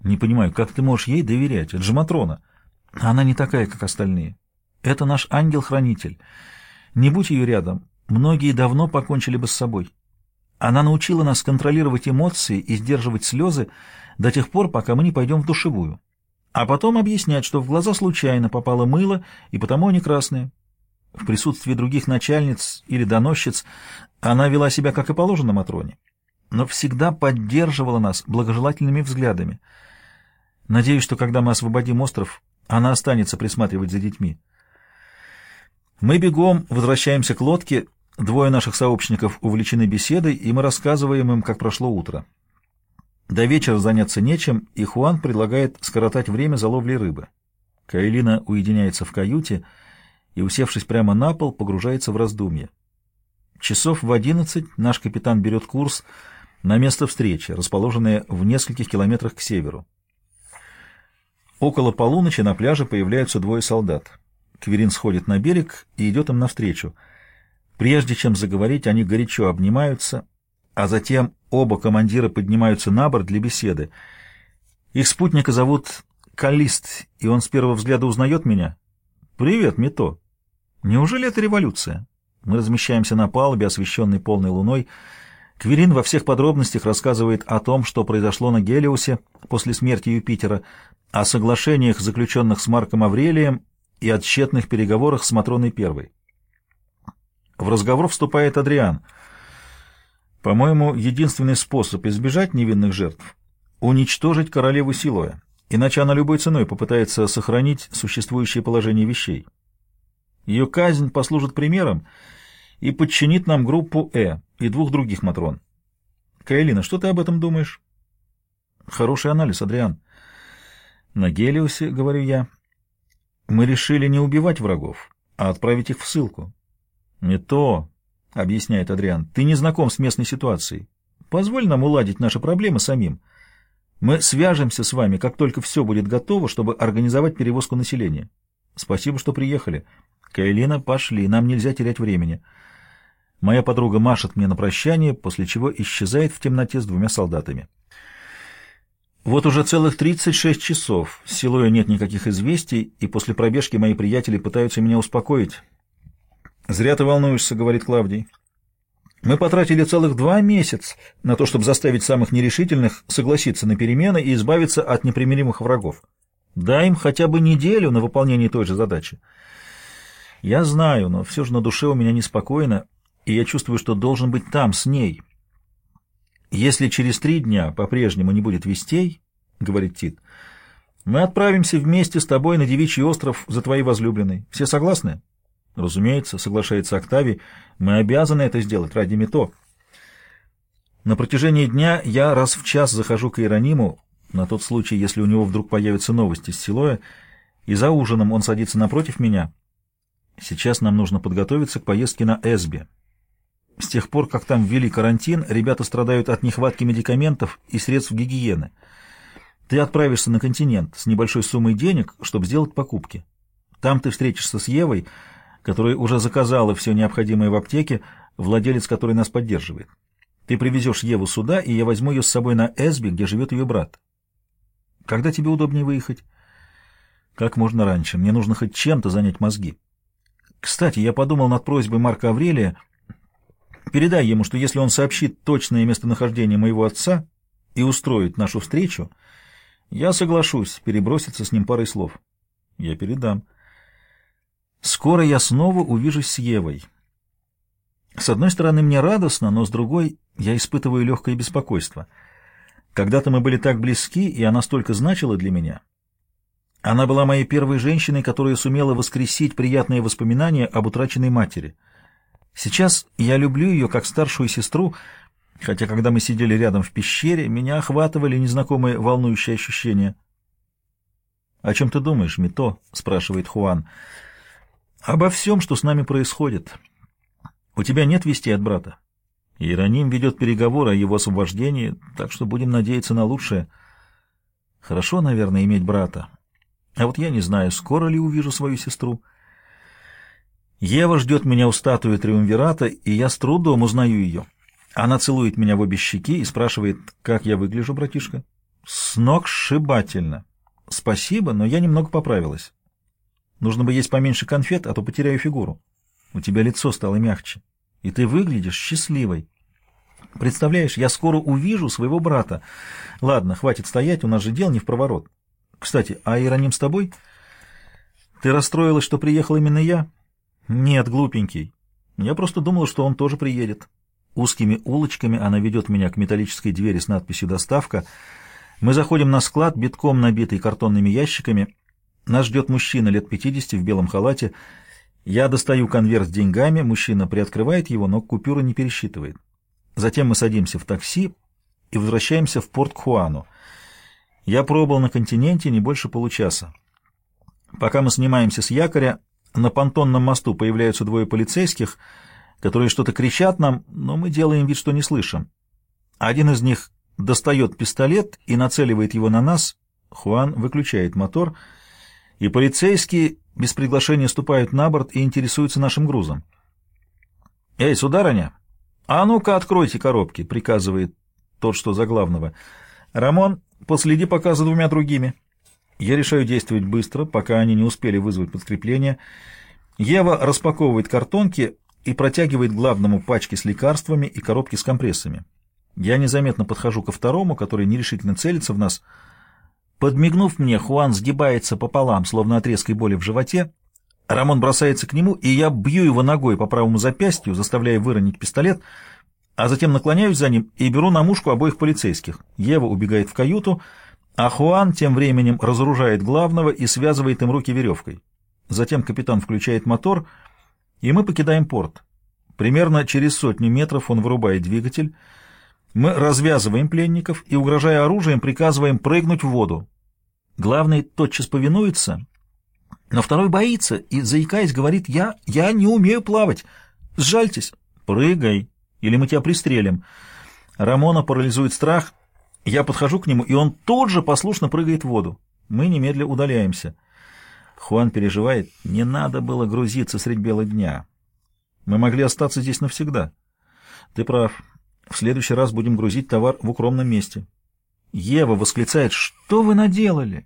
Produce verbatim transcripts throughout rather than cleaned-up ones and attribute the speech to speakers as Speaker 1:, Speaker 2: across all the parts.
Speaker 1: Не понимаю, как ты можешь ей доверять? Это же Матрона. Она не такая, как остальные. Это наш ангел-хранитель. Не будь ее рядом, многие давно покончили бы с собой. Она научила нас контролировать эмоции и сдерживать слезы до тех пор, пока мы не пойдем в душевую. А потом объяснять, что в глаза случайно попало мыло, и потому они красные. В присутствии других начальниц или доносчиц она вела себя, как и положено Матроне, но всегда поддерживала нас благожелательными взглядами. Надеюсь, что когда мы освободим остров, она останется присматривать за детьми. Мы бегом возвращаемся к лодке, двое наших сообщников увлечены беседой, и мы рассказываем им, как прошло утро. До вечера заняться нечем, и Хуан предлагает скоротать время за ловлей рыбы. Каэлина уединяется в каюте и, усевшись прямо на пол, погружается в раздумье. Часов в одиннадцать наш капитан берет курс на место встречи, расположенное в нескольких километрах к северу. Около полуночи на пляже появляются двое солдат. Кверин сходит на берег и идет им навстречу. Прежде чем заговорить, они горячо обнимаются, а затем оба командира поднимаются на борт для беседы. Их спутника зовут Каллист, и он с первого взгляда узнает меня. «Привет, Мито. Неужели это революция?» Мы размещаемся на палубе, освещенной полной луной. Кверин во всех подробностях рассказывает о том, что произошло на Гелиосе после смерти Юпитера, о соглашениях, заключенных с Марком Аврелием, и о тщетных переговорах с Матроной Первой. В разговор вступает Адриан. «По-моему, единственный способ избежать невинных жертв — уничтожить королеву Силоя, иначе она любой ценой попытается сохранить существующее положение вещей. Ее казнь послужит примером и подчинит нам группу Э и двух других Матрон. Каэлина, что ты об этом думаешь?» «Хороший анализ, Адриан. На Гелиосе, — говорю я, — мы решили не убивать врагов, а отправить их в ссылку». «Не то, — объясняет Адриан, — ты не знаком с местной ситуацией. Позволь нам уладить наши проблемы самим. Мы свяжемся с вами, как только все будет готово, чтобы организовать перевозку населения. Спасибо, что приехали. Каэлина, пошли, нам нельзя терять времени». Моя подруга машет мне на прощание, после чего исчезает в темноте с двумя солдатами. Вот уже целых тридцать шесть часов. С Силоя нет никаких известий, и после пробежки мои приятели пытаются меня успокоить. «Зря ты волнуешься», — говорит Клавдий. «Мы потратили целых два месяца на то, чтобы заставить самых нерешительных согласиться на перемены и избавиться от непримиримых врагов. Дай им хотя бы неделю на выполнение той же задачи. Я знаю, но все же на душе у меня неспокойно, и я чувствую, что должен быть там, с ней. Если через три дня по-прежнему не будет вестей, — говорит Тит, — мы отправимся вместе с тобой на Девичий остров за твоей возлюбленной. Все согласны?» «Разумеется», — соглашается Октавий, — «мы обязаны это сделать ради Мито». На протяжении дня я раз в час захожу к Иерониму, на тот случай, если у него вдруг появятся новости с Силоя, и за ужином он садится напротив меня. Сейчас нам нужно подготовиться к поездке на Эсби. С тех пор, как там ввели карантин, ребята страдают от нехватки медикаментов и средств гигиены. Ты отправишься на континент с небольшой суммой денег, чтобы сделать покупки. Там ты встретишься с Евой, которая уже заказала все необходимое в аптеке, владелец которой нас поддерживает. Ты привезешь Еву сюда, и я возьму ее с собой на Эсби, где живет ее брат. Когда тебе удобнее выехать? Как можно раньше. Мне нужно хоть чем-то занять мозги. Кстати, я подумал над просьбой Марка Аврелия. Передай ему, что если он сообщит точное местонахождение моего отца и устроит нашу встречу, я соглашусь переброситься с ним парой слов. Я передам. Скоро я снова увижусь с Евой. С одной стороны, мне радостно, но с другой я испытываю легкое беспокойство. Когда-то мы были так близки, и она столько значила для меня. Она была моей первой женщиной, которая сумела воскресить приятные воспоминания об утраченной матери. Сейчас я люблю ее как старшую сестру, хотя когда мы сидели рядом в пещере, меня охватывали незнакомые волнующие ощущения. — О чем ты думаешь, Мито? — спрашивает Хуан. — Обо всем, что с нами происходит. У тебя нет вестей от брата? Иероним ведет переговоры о его освобождении, так что будем надеяться на лучшее. Хорошо, наверное, иметь брата. А вот я не знаю, скоро ли увижу свою сестру. Ева ждет меня у статуи Триумвирата, и я с трудом узнаю ее. Она целует меня в обе щеки и спрашивает, как я выгляжу, братишка. Сногсшибательно. Спасибо, но я немного поправилась. Нужно бы есть поменьше конфет, а то потеряю фигуру. У тебя лицо стало мягче, и ты выглядишь счастливой. Представляешь, я скоро увижу своего брата. Ладно, хватит стоять, у нас же дел не впроворот. Кстати, а Иероним с тобой? Ты расстроилась, что приехал именно я? Нет, глупенький. Я просто думала, что он тоже приедет. Узкими улочками она ведет меня к металлической двери с надписью «Доставка». Мы заходим на склад, битком набитый картонными ящиками. Нас ждет мужчина лет пятидесяти в белом халате. Я достаю конверт с деньгами, мужчина приоткрывает его, но купюры не пересчитывает. Затем мы садимся в такси и возвращаемся в порт Хуану. Я пробыл на континенте не больше получаса. Пока мы снимаемся с якоря, на понтонном мосту появляются двое полицейских, которые что-то кричат нам, но мы делаем вид, что не слышим. Один из них достает пистолет и нацеливает его на нас. Хуан выключает мотор, и полицейские без приглашения ступают на борт и интересуются нашим грузом. «Эй, сударыня, а ну-ка откройте коробки», — приказывает тот, что за главного. «Рамон, последи пока за двумя другими». Я решаю действовать быстро, пока они не успели вызвать подкрепление. Ева распаковывает картонки и протягивает главному пачки с лекарствами и коробки с компрессами. Я незаметно подхожу ко второму, который нерешительно целится в нас. Подмигнув мне, Хуан сгибается пополам, словно от резкой боли в животе. Рамон бросается к нему, и я бью его ногой по правому запястью, заставляя выронить пистолет, а затем наклоняюсь за ним и беру на мушку обоих полицейских. Ева убегает в каюту, а Хуан тем временем разоружает главного и связывает им руки веревкой. Затем капитан включает мотор, и мы покидаем порт. Примерно через сотню метров он вырубает двигатель. Мы развязываем пленников и, угрожая оружием, приказываем прыгнуть в воду. Главный тотчас повинуется, но второй боится и, заикаясь, говорит: «Я, я не умею плавать. Сжальтесь». «Прыгай, или мы тебя пристрелим». Рамона парализует страх. Я подхожу к нему, и он тут же послушно прыгает в воду. Мы немедля удаляемся. Хуан переживает. Не надо было грузиться средь бела дня. Мы могли остаться здесь навсегда. Ты прав. В следующий раз будем грузить товар в укромном месте. Ева восклицает: «Что вы наделали?»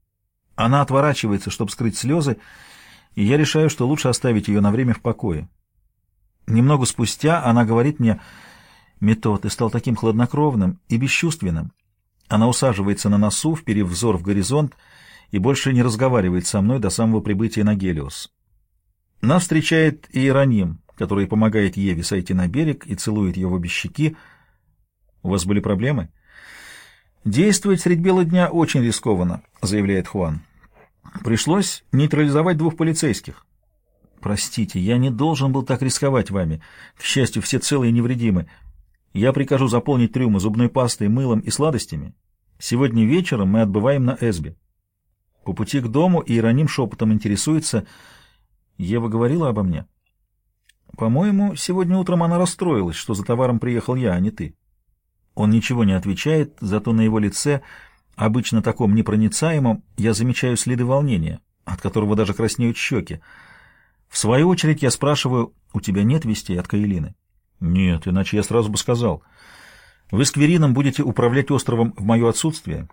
Speaker 1: Она отворачивается, чтобы скрыть слезы, и я решаю, что лучше оставить ее на время в покое. Немного спустя она говорит мне: «Мито, ты стал таким хладнокровным и бесчувственным». Она усаживается на носу, вперев взор в горизонт, и больше не разговаривает со мной до самого прибытия на Гелиос. Нас встречает Иероним, который помогает Еве сойти на берег и целует ее в обе щеки. «У вас были проблемы?» «Действовать средь бела дня очень рискованно», — заявляет Хуан. «Пришлось нейтрализовать двух полицейских». «Простите, я не должен был так рисковать вами. К счастью, все целы и невредимы. Я прикажу заполнить трюмы зубной пастой, мылом и сладостями. Сегодня вечером мы отбываем на Эсби». По пути к дому Иероним шепотом интересуется: «Ева говорила обо мне?» «По-моему, сегодня утром она расстроилась, что за товаром приехал я, а не ты». Он ничего не отвечает, зато на его лице, обычно таком непроницаемом, я замечаю следы волнения, от которого даже краснеют щеки. В свою очередь я спрашиваю: «У тебя нет вестей от Каэлины?» «Нет, иначе я сразу бы сказал. Вы с Кверином будете управлять островом в мое отсутствие.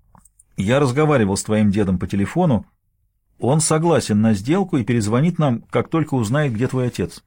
Speaker 1: Я разговаривал с твоим дедом по телефону. Он согласен на сделку и перезвонит нам, как только узнает, где твой отец».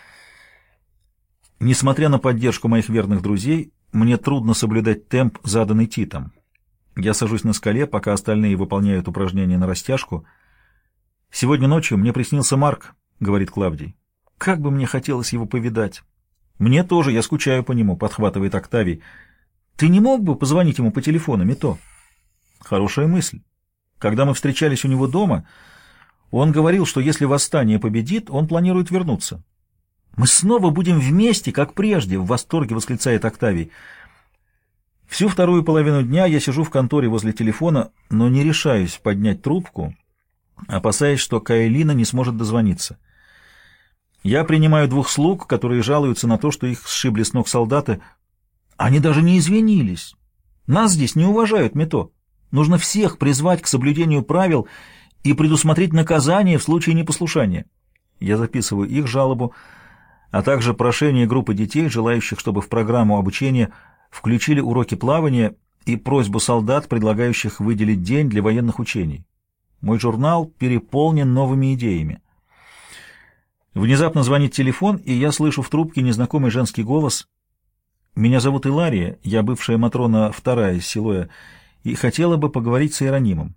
Speaker 1: Несмотря на поддержку моих верных друзей, мне трудно соблюдать темп, заданный Титом. Я сажусь на скале, пока остальные выполняют упражнения на растяжку. «Сегодня ночью мне приснился Марк», — говорит Клавдий. «Как бы мне хотелось его повидать». «Мне тоже, я скучаю по нему», — подхватывает Октавий. «Ты не мог бы позвонить ему по телефону, Мито?» «Хорошая мысль. Когда мы встречались у него дома, он говорил, что если восстание победит, он планирует вернуться». «Мы снова будем вместе, как прежде», — в восторге восклицает Октавий. Всю вторую половину дня я сижу в конторе возле телефона, но не решаюсь поднять трубку, опасаясь, что Каэлина не сможет дозвониться. Я принимаю двух слуг, которые жалуются на то, что их сшибли с ног солдаты. Они даже не извинились. Нас здесь не уважают, Мито. Нужно всех призвать к соблюдению правил и предусмотреть наказание в случае непослушания. Я записываю их жалобу, а также прошение группы детей, желающих, чтобы в программу обучения включили уроки плавания и просьбу солдат, предлагающих выделить день для военных учений. Мой журнал переполнен новыми идеями. Внезапно звонит телефон, и я слышу в трубке незнакомый женский голос. «Меня зовут Илария, я бывшая Матрона вторая из Силоя, и хотела бы поговорить с Иеронимом.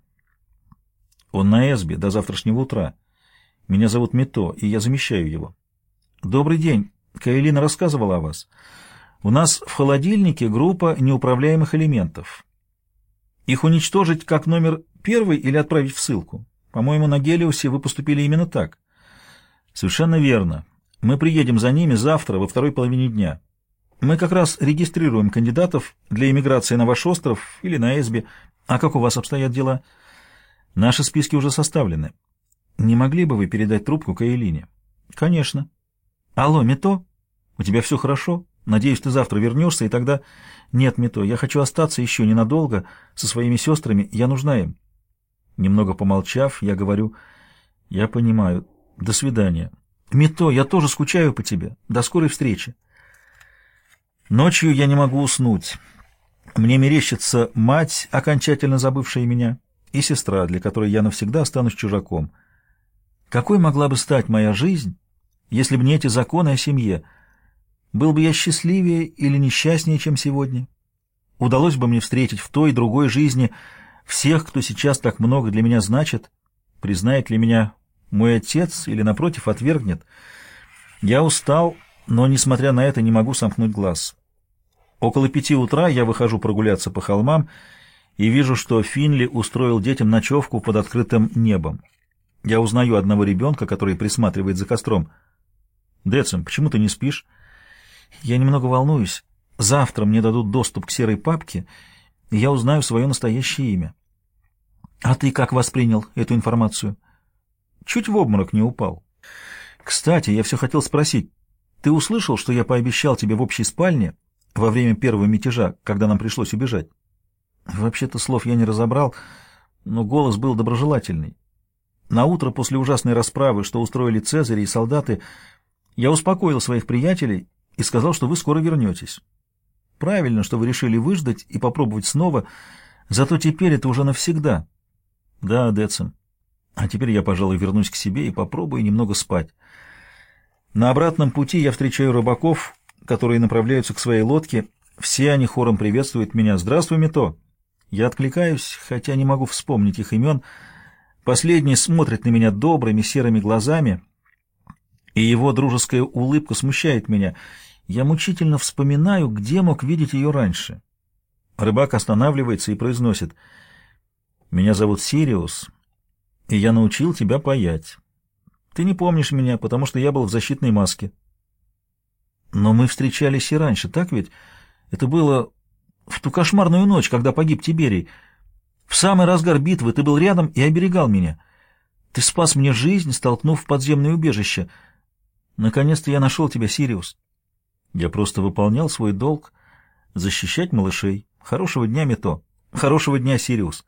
Speaker 1: Он на Эсбе до завтрашнего утра. Меня зовут Мито, и я замещаю его». «Добрый день. Каэлина рассказывала о вас. У нас в холодильнике группа неуправляемых элементов. Их уничтожить как номер первый или отправить в ссылку? По-моему, на Гелиосе вы поступили именно так». «Совершенно верно. Мы приедем за ними завтра во второй половине дня. Мы как раз регистрируем кандидатов для эмиграции на ваш остров или на Эсбе. А как у вас обстоят дела?» «Наши списки уже составлены. Не могли бы вы передать трубку Каэлине?» «Конечно». «Алло, Мито? У тебя все хорошо? Надеюсь, ты завтра вернешься, и тогда...» «Нет, Мито, я хочу остаться еще ненадолго со своими сестрами. Я нужна им». Немного помолчав, я говорю: «Я понимаю. До свидания. Мито, я тоже скучаю по тебе. До скорой встречи». Ночью я не могу уснуть. Мне мерещится мать, окончательно забывшая меня, и сестра, для которой я навсегда останусь чужаком. Какой могла бы стать моя жизнь, если бы не эти законы о семье? Был бы я счастливее или несчастнее, чем сегодня? Удалось бы мне встретить в той и другой жизни всех, кто сейчас так много для меня значит? Признает ли меня мой отец или, напротив, отвергнет? Я устал, но, несмотря на это, не могу сомкнуть глаз. Около пяти утра я выхожу прогуляться по холмам и вижу, что Финли устроил детям ночевку под открытым небом. Я узнаю одного ребенка, который присматривает за костром. «Децим, почему ты не спишь?» «Я немного волнуюсь. Завтра мне дадут доступ к серой папке, и я узнаю свое настоящее имя». «А ты как воспринял эту информацию?» «Чуть в обморок не упал. Кстати, я все хотел спросить. Ты услышал, что я пообещал тебе в общей спальне во время первого мятежа, когда нам пришлось убежать?» Вообще-то слов я не разобрал, но голос был доброжелательный. На утро после ужасной расправы, что устроили Цезарь и солдаты, я успокоил своих приятелей и сказал, что вы скоро вернетесь. Правильно, что вы решили выждать и попробовать снова, зато теперь это уже навсегда. Да, Децим. А теперь я, пожалуй, вернусь к себе и попробую немного спать. На обратном пути я встречаю рыбаков, которые направляются к своей лодке. Все они хором приветствуют меня. «Здравствуй, Мито!» Я откликаюсь, хотя не могу вспомнить их имен. Последний смотрит на меня добрыми серыми глазами, и его дружеская улыбка смущает меня. Я мучительно вспоминаю, где мог видеть ее раньше. Рыбак останавливается и произносит: «Меня зовут Сириус, и я научил тебя паять. Ты не помнишь меня, потому что я был в защитной маске». «Но мы встречались и раньше, так ведь? Это было в ту кошмарную ночь, когда погиб Тиберий. В самый разгар битвы ты был рядом и оберегал меня. Ты спас мне жизнь, столкнув в подземное убежище. Наконец-то я нашел тебя, Сириус». «Я просто выполнял свой долг — защищать малышей. Хорошего дня, Мито. Хорошего дня, Сириус».